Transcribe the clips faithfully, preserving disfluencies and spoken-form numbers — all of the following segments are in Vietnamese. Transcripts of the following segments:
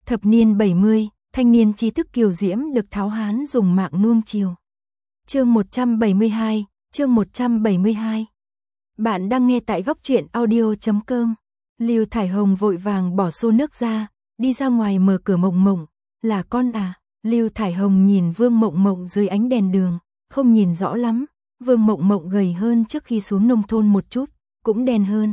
Thập niên bảy mươi, thanh niên trí thức kiều diễm được tháo hán dùng mạng nuông chiều. Chương một trăm bảy mươi hai, chương một trăm bảy mươi hai. Bạn đang nghe tại góc truyện audio chấm com. Lưu Thải Hồng vội vàng bỏ xô nước ra, đi ra ngoài mở cửa. Mộng Mộng, là con à? Lưu Thải Hồng nhìn Vương Mộng Mộng dưới ánh đèn đường, không nhìn rõ lắm. Vương Mộng Mộng gầy hơn trước khi xuống nông thôn một chút, cũng đen hơn.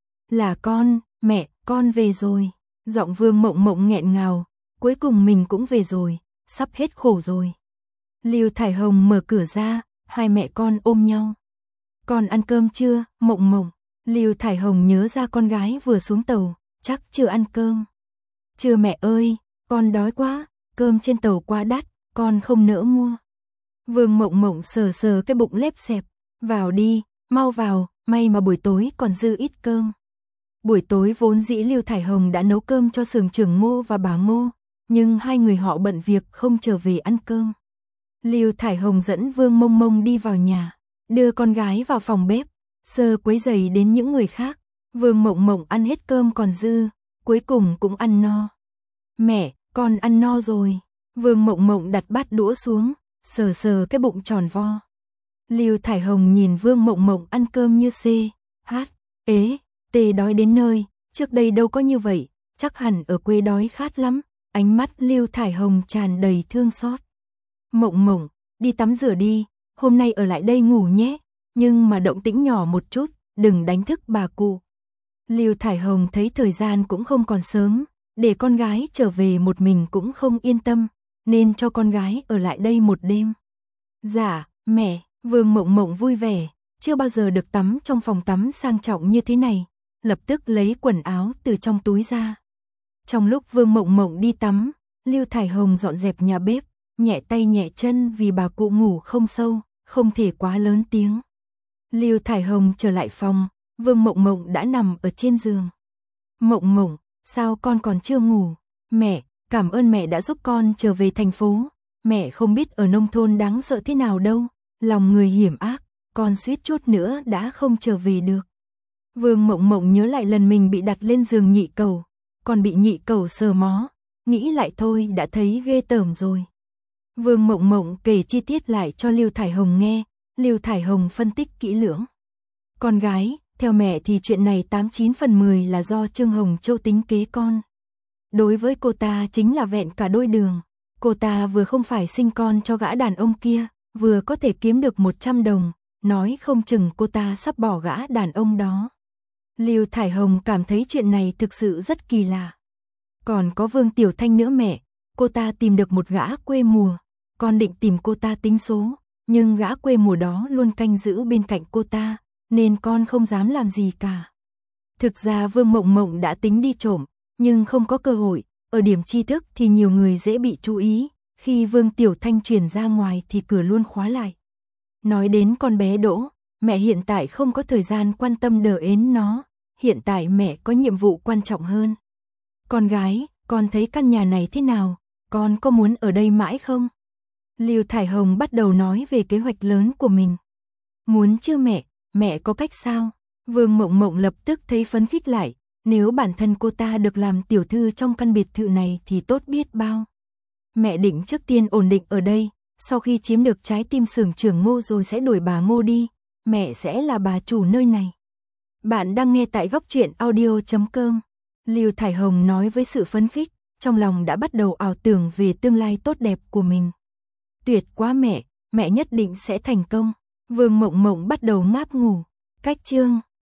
Là con, mẹ, con về rồi. Giọng Vương Mộng Mộng nghẹn ngào, cuối cùng mình cũng về rồi, sắp hết khổ rồi. Lưu Thải Hồng mở cửa ra, hai mẹ con ôm nhau. Con ăn cơm chưa, Mộng Mộng? Lưu Thải Hồng nhớ ra con gái vừa xuống tàu, chắc chưa ăn cơm. Chưa mẹ ơi, con đói quá, cơm trên tàu quá đắt, con không nỡ mua. Vương Mộng Mộng sờ sờ cái bụng lép xẹp, vào đi, mau vào, may mà buổi tối còn dư ít cơm. Buổi tối vốn dĩ Lưu Thải Hồng đã nấu cơm cho xưởng trưởng Ngô và bà Ngô, nhưng hai người họ bận việc không trở về ăn cơm. Lưu Thải Hồng dẫn Vương Mông Mông đi vào nhà, đưa con gái vào phòng bếp, sơ quấy rầy đến những người khác. Vương Mộng Mộng ăn hết cơm còn dư, cuối cùng cũng ăn no. Mẹ, con ăn no rồi. Vương Mộng Mộng đặt bát đũa xuống, sờ sờ cái bụng tròn vo. Lưu Thải Hồng nhìn Vương Mộng Mộng ăn cơm như xê, hát, ế, tê đói đến nơi, trước đây đâu có như vậy, chắc hẳn ở quê đói khát lắm. Ánh mắt Lưu Thải Hồng tràn đầy thương xót. Mộng Mộng, đi tắm rửa đi, hôm nay ở lại đây ngủ nhé, nhưng mà động tĩnh nhỏ một chút, đừng đánh thức bà cụ. Lưu Thải Hồng thấy thời gian cũng không còn sớm, để con gái trở về một mình cũng không yên tâm, nên cho con gái ở lại đây một đêm. Dạ, mẹ. Vương Mộng Mộng vui vẻ, chưa bao giờ được tắm trong phòng tắm sang trọng như thế này, lập tức lấy quần áo từ trong túi ra. Trong lúc Vương Mộng Mộng đi tắm, Lưu Thải Hồng dọn dẹp nhà bếp, nhẹ tay nhẹ chân vì bà cụ ngủ không sâu, không thể quá lớn tiếng. Lưu Thải Hồng trở lại phòng, Vương Mộng Mộng đã nằm ở trên giường. Mộng Mộng, sao con còn chưa ngủ? Mẹ, cảm ơn mẹ đã giúp con trở về thành phố, mẹ không biết ở nông thôn đáng sợ thế nào đâu. Lòng người hiểm ác, con suýt chút nữa đã không trở về được. Vương Mộng Mộng nhớ lại lần mình bị đặt lên giường nhị cẩu, còn bị nhị cẩu sờ mó, nghĩ lại thôi đã thấy ghê tởm rồi. Vương Mộng Mộng kể chi tiết lại cho Lưu Thải Hồng nghe, Lưu Thải Hồng phân tích kỹ lưỡng. Con gái, theo mẹ thì chuyện này tám chín phần mười là do Trương Hồng Châu tính kế con. Đối với cô ta chính là vẹn cả đôi đường, cô ta vừa không phải sinh con cho gã đàn ông kia, vừa có thể kiếm được một trăm đồng, nói không chừng cô ta sắp bỏ gã đàn ông đó. Lưu Thải Hồng cảm thấy chuyện này thực sự rất kỳ lạ. Còn có Vương Tiểu Thanh nữa mẹ, cô ta tìm được một gã quê mùa, con định tìm cô ta tính số, nhưng gã quê mùa đó luôn canh giữ bên cạnh cô ta, nên con không dám làm gì cả. Thực ra Vương Mộng Mộng đã tính đi trộm, nhưng không có cơ hội, ở điểm tri thức thì nhiều người dễ bị chú ý. Khi Vương Tiểu Thanh chuyển ra ngoài thì cửa luôn khóa lại. Nói đến con bé Đỗ, mẹ hiện tại không có thời gian quan tâm đờ ến nó, hiện tại mẹ có nhiệm vụ quan trọng hơn. Con gái, con thấy căn nhà này thế nào, con có muốn ở đây mãi không? Lưu Thải Hồng bắt đầu nói về kế hoạch lớn của mình. Muốn chứ mẹ, mẹ có cách sao? Vương Mộng Mộng lập tức thấy phấn khích lại, nếu bản thân cô ta được làm tiểu thư trong căn biệt thự này thì tốt biết bao. Mẹ định trước tiên ổn định ở đây, sau khi chiếm được trái tim xưởng trưởng Ngô rồi sẽ đuổi bà Ngô đi, mẹ sẽ là bà chủ nơi này. Bạn đang nghe tại góc truyện audio chấm com. Lưu Thải Hồng nói với sự phấn khích, trong lòng đã bắt đầu ảo tưởng về tương lai tốt đẹp của mình. Tuyệt quá mẹ, mẹ nhất định sẽ thành công. Vương Mộng Mộng bắt đầu ngáp ngủ. Cách chương